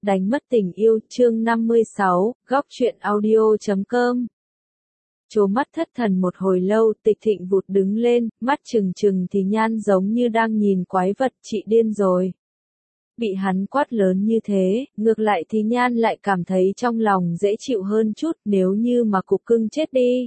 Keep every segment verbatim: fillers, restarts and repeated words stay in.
Đánh mất tình yêu, chương năm mươi sáu, góc truyện audio chấm com. Chố mắt thất thần một hồi lâu, Tịch Thịnh vụt đứng lên, mắt trừng trừng thì Nhan giống như đang nhìn quái vật, chị điên rồi. Bị hắn quát lớn như thế, ngược lại thì Nhan lại cảm thấy trong lòng dễ chịu hơn chút, nếu như mà cục cưng chết đi.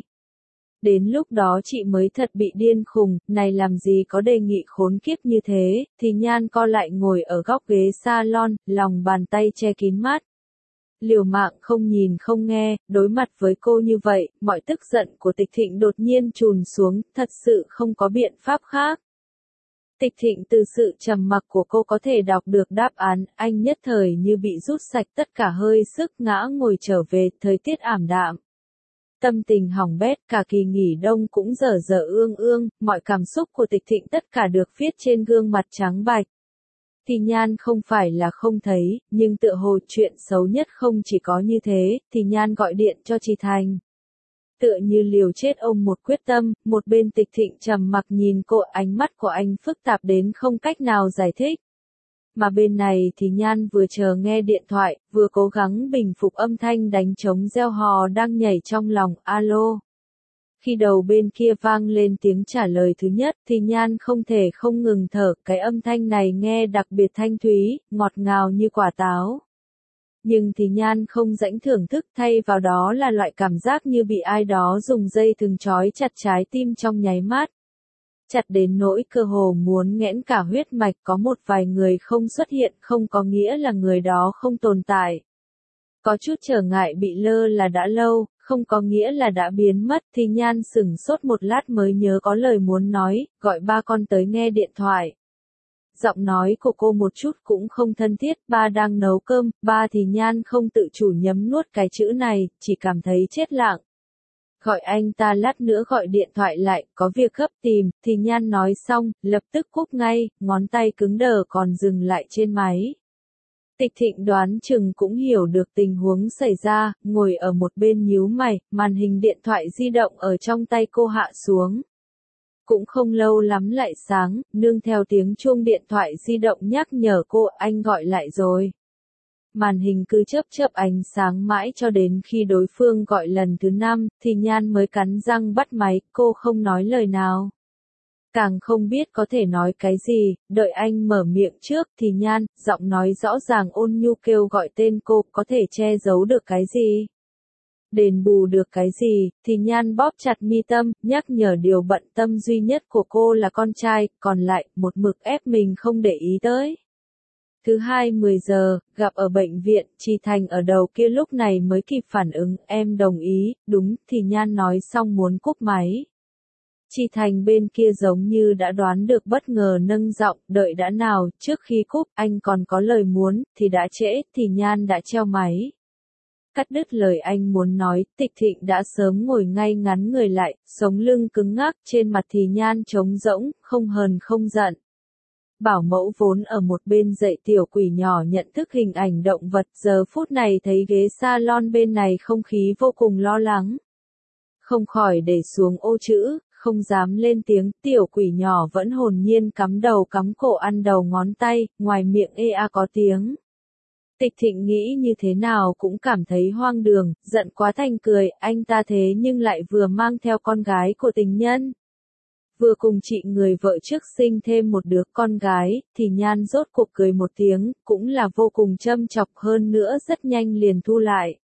Đến lúc đó chị mới thật bị điên khùng, này làm gì có đề nghị khốn kiếp như thế, thì Nhan co lại ngồi ở góc ghế salon, lòng bàn tay che kín mắt. Liều mạng không nhìn không nghe, đối mặt với cô như vậy, mọi tức giận của Tịch Thịnh đột nhiên trùn xuống, thật sự không có biện pháp khác. Tịch Thịnh từ sự trầm mặc của cô có thể đọc được đáp án, anh nhất thời như bị rút sạch tất cả hơi sức ngã ngồi trở về, thời tiết ảm đạm. Tâm tình hỏng bét, cả kỳ nghỉ đông cũng dở dở ương ương, mọi cảm xúc của Tịch Thịnh tất cả được viết trên gương mặt trắng bạch. Thì Nhan không phải là không thấy, nhưng tựa hồ chuyện xấu nhất không chỉ có như thế, thì Nhan gọi điện cho Trì Thành. Tựa như liều chết ông một quyết tâm, một bên Tịch Thịnh trầm mặc nhìn cô, ánh mắt của anh phức tạp đến không cách nào giải thích. Mà bên này thì Nhan vừa chờ nghe điện thoại, vừa cố gắng bình phục âm thanh đánh trống reo hò đang nhảy trong lòng, alo. Khi đầu bên kia vang lên tiếng trả lời thứ nhất thì Nhan không thể không ngừng thở, cái âm thanh này nghe đặc biệt thanh thúy, ngọt ngào như quả táo. Nhưng thì Nhan không rãnh thưởng thức, thay vào đó là loại cảm giác như bị ai đó dùng dây thừng trói chặt trái tim trong nháy mắt. Chặt đến nỗi cơ hồ muốn nghẽn cả huyết mạch, có một vài người không xuất hiện không có nghĩa là người đó không tồn tại. Có chút trở ngại bị lơ là đã lâu, không có nghĩa là đã biến mất, thì Nhan sửng sốt một lát mới nhớ có lời muốn nói, gọi ba con tới nghe điện thoại. Giọng nói của cô một chút cũng không thân thiết, ba đang nấu cơm, ba thì Nhan không tự chủ nhấm nuốt cái chữ này, chỉ cảm thấy chết lặng. Gọi anh ta lát nữa gọi điện thoại lại, có việc gấp tìm, thì Nhan nói xong, lập tức cúp ngay, ngón tay cứng đờ còn dừng lại trên máy. Tịch Thịnh đoán chừng cũng hiểu được tình huống xảy ra, ngồi ở một bên nhíu mày, màn hình điện thoại di động ở trong tay cô hạ xuống. Cũng không lâu lắm lại sáng, nương theo tiếng chuông điện thoại di động nhắc nhở cô, anh gọi lại rồi. Màn hình cứ chớp chớp ánh sáng mãi cho đến khi đối phương gọi lần thứ năm, thì Nhan mới cắn răng bắt máy, cô không nói lời nào. Càng không biết có thể nói cái gì, đợi anh mở miệng trước thì Nhan, giọng nói rõ ràng ôn nhu kêu gọi tên cô, có thể che giấu được cái gì? Đền bù được cái gì, thì Nhan bóp chặt mi tâm, nhắc nhở điều bận tâm duy nhất của cô là con trai, còn lại, một mực ép mình không để ý tới. Thứ hai mười giờ, gặp ở bệnh viện, Trì Thành ở đầu kia lúc này mới kịp phản ứng, em đồng ý, đúng, thì Nhan nói xong muốn cúp máy. Trì Thành bên kia giống như đã đoán được bất ngờ nâng giọng, đợi đã nào, trước khi cúp, anh còn có lời muốn, thì đã trễ, thì Nhan đã treo máy. Cắt đứt lời anh muốn nói, Tịch Thịnh đã sớm ngồi ngay ngắn người lại, sống lưng cứng ngắc, trên mặt thì Nhan trống rỗng, không hờn không giận. Bảo mẫu vốn ở một bên dạy tiểu quỷ nhỏ nhận thức hình ảnh động vật, giờ phút này thấy ghế salon bên này không khí vô cùng lo lắng. Không khỏi để xuống ô chữ, không dám lên tiếng, tiểu quỷ nhỏ vẫn hồn nhiên cắm đầu cắm cổ ăn đầu ngón tay, ngoài miệng ê a có tiếng. Tịch Thịnh nghĩ như thế nào cũng cảm thấy hoang đường, giận quá thành cười, anh ta thế nhưng lại vừa mang theo con gái của tình nhân. Vừa cùng chị người vợ trước sinh thêm một đứa con gái, thì Nhan rốt cuộc cười một tiếng, cũng là vô cùng châm chọc, hơn nữa rất nhanh liền thu lại.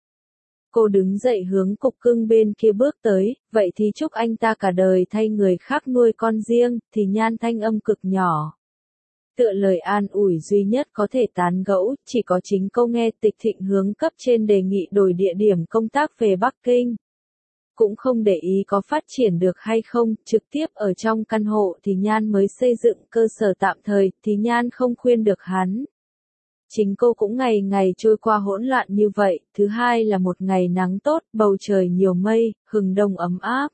Cô đứng dậy hướng cục cưng bên kia bước tới, vậy thì chúc anh ta cả đời thay người khác nuôi con riêng, thì Nhan thanh âm cực nhỏ. Tựa lời an ủi duy nhất có thể tán gẫu, chỉ có chính câu nghe. Tịch Thịnh hướng cấp trên đề nghị đổi địa điểm công tác về Bắc Kinh. Cũng không để ý có phát triển được hay không, trực tiếp ở trong căn hộ thì Nhan mới xây dựng cơ sở tạm thời, thì Nhan không khuyên được hắn. Chính cô cũng ngày ngày trôi qua hỗn loạn như vậy, thứ hai là một ngày nắng tốt, bầu trời nhiều mây, hừng đông ấm áp.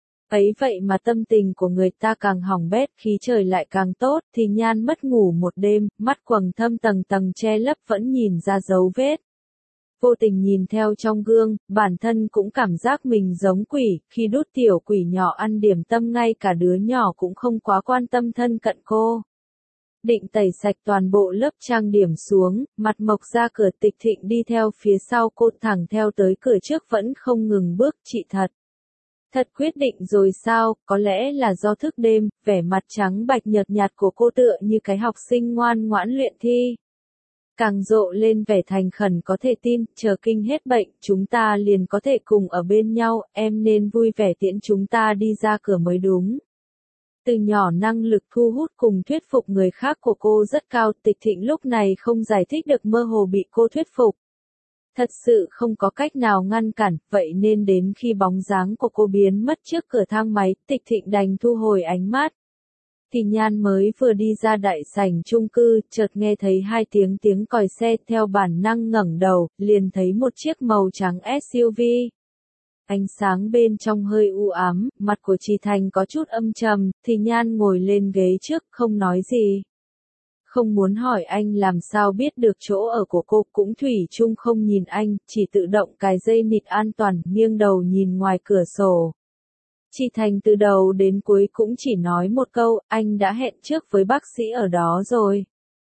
Ấy vậy mà tâm tình của người ta càng hỏng bét, khí trời lại càng tốt, thì Nhan mất ngủ một đêm, mắt quầng thâm tầng tầng che lấp vẫn nhìn ra dấu vết. Vô tình nhìn theo trong gương, bản thân cũng cảm giác mình giống quỷ, khi đút tiểu quỷ nhỏ ăn điểm tâm ngay cả đứa nhỏ cũng không quá quan tâm thân cận cô. Định tẩy sạch toàn bộ lớp trang điểm xuống, mặt mộc ra cửa. Tịch Thịnh đi theo phía sau cô thẳng theo tới cửa trước vẫn không ngừng bước. Chị thật. Thật quyết định rồi sao? Có lẽ là do thức đêm, vẻ mặt trắng bạch nhợt nhạt của cô tựa như cái học sinh ngoan ngoãn luyện thi. Càng rộ lên vẻ thành khẩn có thể tin, chờ kinh hết bệnh, chúng ta liền có thể cùng ở bên nhau, em nên vui vẻ tiễn chúng ta đi ra cửa mới đúng. Từ nhỏ năng lực thu hút cùng thuyết phục người khác của cô rất cao. Tịch Thịnh lúc này không giải thích được, mơ hồ bị cô thuyết phục. Thật sự không có cách nào ngăn cản, vậy nên đến khi bóng dáng của cô biến mất trước cửa thang máy, Tịch Thịnh đành thu hồi ánh mắt. Thì Nhan mới vừa đi ra đại sảnh chung cư, chợt nghe thấy hai tiếng tiếng còi xe, theo bản năng ngẩng đầu, liền thấy một chiếc màu trắng ét u vê. Ánh sáng bên trong hơi u ám, mặt của Trì Thành có chút âm trầm, Thì Nhan ngồi lên ghế trước, không nói gì. Không muốn hỏi anh làm sao biết được chỗ ở của cô, cũng thủy chung không nhìn anh, chỉ tự động cài dây nịt an toàn, nghiêng đầu nhìn ngoài cửa sổ. Trì Thành từ đầu đến cuối cũng chỉ nói một câu, anh đã hẹn trước với bác sĩ ở đó rồi.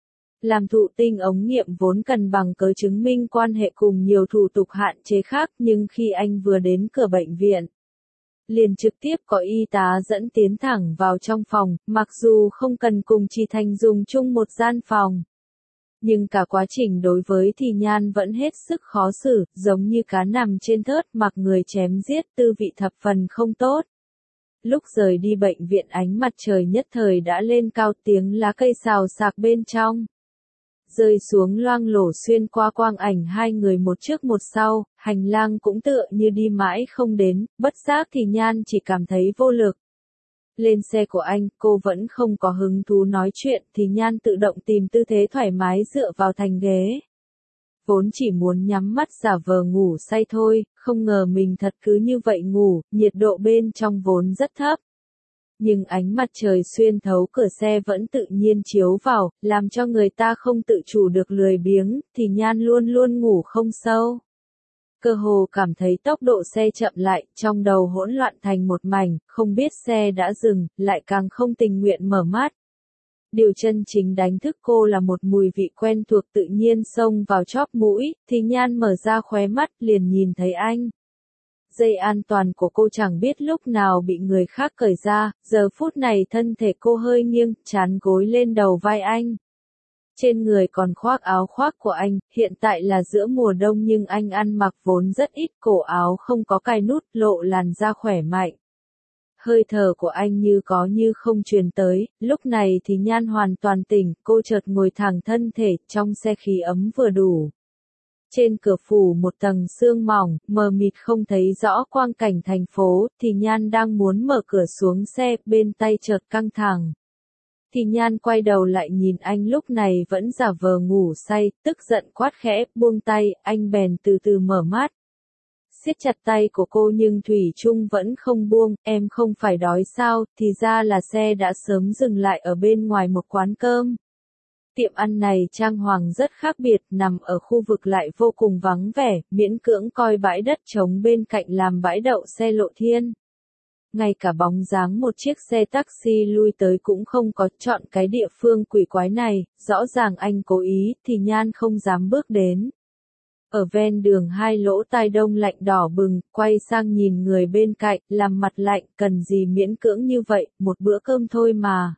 Làm thụ tinh ống nghiệm vốn cần bằng cớ chứng minh quan hệ cùng nhiều thủ tục hạn chế khác, nhưng khi anh vừa đến cửa bệnh viện, liền trực tiếp có y tá dẫn tiến thẳng vào trong phòng, mặc dù không cần cùng Trì Thành dùng chung một gian phòng. Nhưng cả quá trình đối với Thì Nhan vẫn hết sức khó xử, giống như cá nằm trên thớt mặc người chém giết, tư vị thập phần không tốt. Lúc rời đi bệnh viện ánh mặt trời nhất thời đã lên cao, tiếng lá cây xào xạc bên trong. Rơi xuống loang lổ xuyên qua quang ảnh hai người một trước một sau, hành lang cũng tựa như đi mãi không đến, bất giác Thì Nhan chỉ cảm thấy vô lực. Lên xe của anh, cô vẫn không có hứng thú nói chuyện, Thì Nhan tự động tìm tư thế thoải mái dựa vào thành ghế. Vốn chỉ muốn nhắm mắt giả vờ ngủ say thôi, không ngờ mình thật cứ như vậy ngủ, nhiệt độ bên trong vốn rất thấp. Nhưng ánh mặt trời xuyên thấu cửa xe vẫn tự nhiên chiếu vào, làm cho người ta không tự chủ được lười biếng, Thì Nhan luôn luôn ngủ không sâu. Cơ hồ cảm thấy tốc độ xe chậm lại, trong đầu hỗn loạn thành một mảnh, không biết xe đã dừng, lại càng không tình nguyện mở mắt. Điều chân chính đánh thức cô là một mùi vị quen thuộc tự nhiên xông vào chóp mũi, Thì Nhan mở ra khóe mắt, liền nhìn thấy anh. Dây an toàn của cô chẳng biết lúc nào bị người khác cởi ra, giờ phút này thân thể cô hơi nghiêng, trán gối lên đầu vai anh. Trên người còn khoác áo khoác của anh, hiện tại là giữa mùa đông nhưng anh ăn mặc vốn rất ít, cổ áo không có cài nút, lộ làn da khỏe mạnh. Hơi thở của anh như có như không truyền tới, lúc này thì Nhan hoàn toàn tỉnh, cô chợt ngồi thẳng thân thể, trong xe khí ấm vừa đủ. Trên cửa phủ một tầng sương mỏng, mờ mịt không thấy rõ quang cảnh thành phố, Thì Nhan đang muốn mở cửa xuống xe, bên tay chợt căng thẳng. Thì Nhan quay đầu lại nhìn anh lúc này vẫn giả vờ ngủ say, tức giận quát khẽ, buông tay, anh bèn từ từ mở mắt. Siết chặt tay của cô nhưng thủy chung vẫn không buông, em không phải đói sao, thì ra là xe đã sớm dừng lại ở bên ngoài một quán cơm. Tiệm ăn này trang hoàng rất khác biệt, nằm ở khu vực lại vô cùng vắng vẻ, miễn cưỡng coi bãi đất trống bên cạnh làm bãi đậu xe lộ thiên. Ngay cả bóng dáng một chiếc xe taxi lui tới cũng không có, chọn cái địa phương quỷ quái này, rõ ràng anh cố ý, Thì Nhan không dám bước đến. Ở ven đường hai lỗ tai đông lạnh đỏ bừng, quay sang nhìn người bên cạnh, làm mặt lạnh, cần gì miễn cưỡng như vậy, một bữa cơm thôi mà.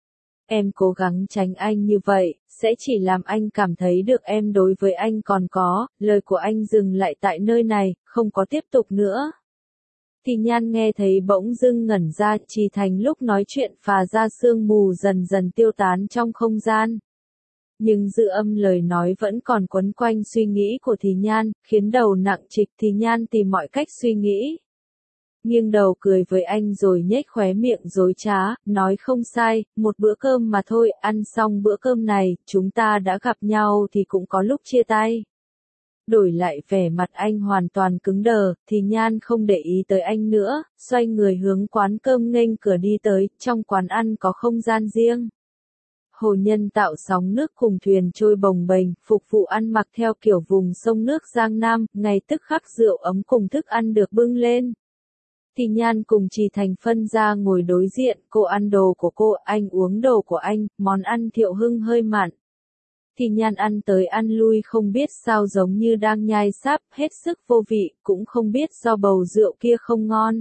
Em cố gắng tránh anh như vậy, sẽ chỉ làm anh cảm thấy được em đối với anh còn có, lời của anh dừng lại tại nơi này, không có tiếp tục nữa. Thì Nhan nghe thấy bỗng dưng ngẩn ra, Trì Thành lúc nói chuyện phà ra sương mù dần dần tiêu tán trong không gian. Nhưng dư âm lời nói vẫn còn quấn quanh suy nghĩ của Thì Nhan, khiến đầu nặng trịch. Thì Nhan tìm mọi cách suy nghĩ. Nghiêng đầu cười với anh rồi nhếch khóe miệng dối trá, nói không sai, một bữa cơm mà thôi, ăn xong bữa cơm này, chúng ta đã gặp nhau thì cũng có lúc chia tay. Đổi lại vẻ mặt anh hoàn toàn cứng đờ, Thì Nhan không để ý tới anh nữa, xoay người hướng quán cơm nghênh cửa đi tới, trong quán ăn có không gian riêng. Hồ nhân tạo sóng nước cùng thuyền trôi bồng bềnh, phục vụ ăn mặc theo kiểu vùng sông nước Giang Nam, ngay tức khắc rượu ấm cùng thức ăn được bưng lên. Thì Nhan cùng Trì Thành phân ra ngồi đối diện, cô ăn đồ của cô, anh uống đồ của anh, món ăn Thiệu Hưng hơi mặn. Thì Nhan ăn tới ăn lui không biết sao giống như đang nhai sáp, hết sức vô vị, cũng không biết do bầu rượu kia không ngon.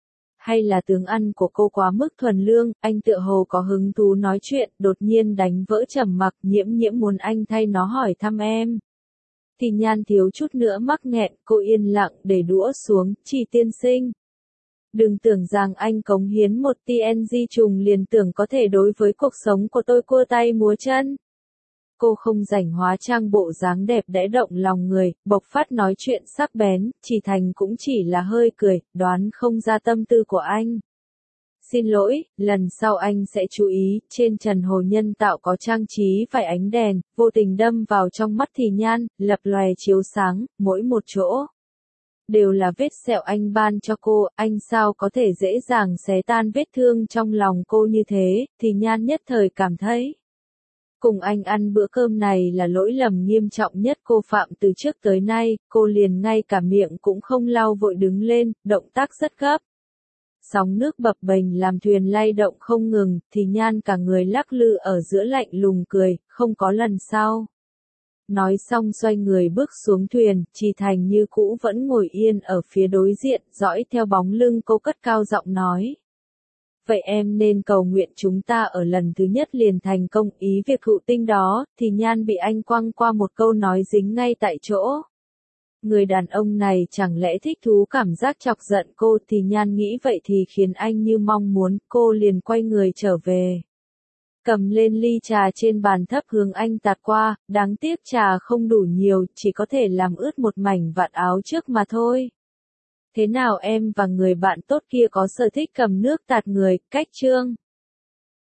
Hay là tướng ăn của cô quá mức thuần lương, anh tựa hồ có hứng thú nói chuyện, đột nhiên đánh vỡ trầm mặc, Nhiễm Nhiễm muốn anh thay nó hỏi thăm em. Thì Nhan thiếu chút nữa mắc nghẹn, cô yên lặng để đũa xuống, Trì tiên sinh. Đừng tưởng rằng anh cống hiến một tê en giê trùng liền tưởng có thể đối với cuộc sống của tôi cua tay múa chân. Cô không rảnh hóa trang bộ dáng đẹp đẽ động lòng người, bộc phát nói chuyện sắc bén, Trì Thành cũng chỉ là hơi cười, đoán không ra tâm tư của anh. Xin lỗi, lần sau anh sẽ chú ý, trên trần hồ nhân tạo có trang trí vài ánh đèn, vô tình đâm vào trong mắt Thì Nhan, lập lòe chiếu sáng, mỗi một chỗ. Đều là vết sẹo anh ban cho cô, anh sao có thể dễ dàng xé tan vết thương trong lòng cô như thế, Thì Nhan nhất thời cảm thấy. Cùng anh ăn bữa cơm này là lỗi lầm nghiêm trọng nhất cô phạm từ trước tới nay, cô liền ngay cả miệng cũng không lau vội đứng lên, động tác rất gấp. Sóng nước bập bềnh làm thuyền lay động không ngừng, Thì Nhan cả người lắc lư ở giữa lạnh lùng cười, không có lần sau. Nói xong xoay người bước xuống thuyền, Trì Thành như cũ vẫn ngồi yên ở phía đối diện, dõi theo bóng lưng cô cất cao giọng nói. Vậy em nên cầu nguyện chúng ta ở lần thứ nhất liền thành công, ý việc thụ tinh đó, Thì Nhan bị anh quăng qua một câu nói dính ngay tại chỗ. Người đàn ông này chẳng lẽ thích thú cảm giác chọc giận cô, Thì Nhan nghĩ vậy thì khiến anh như mong muốn, cô liền quay người trở về. Cầm lên ly trà trên bàn thấp hướng anh tạt qua, đáng tiếc trà không đủ nhiều, chỉ có thể làm ướt một mảnh vạt áo trước mà thôi. Thế nào em và người bạn tốt kia có sở thích cầm nước tạt người, cách chương.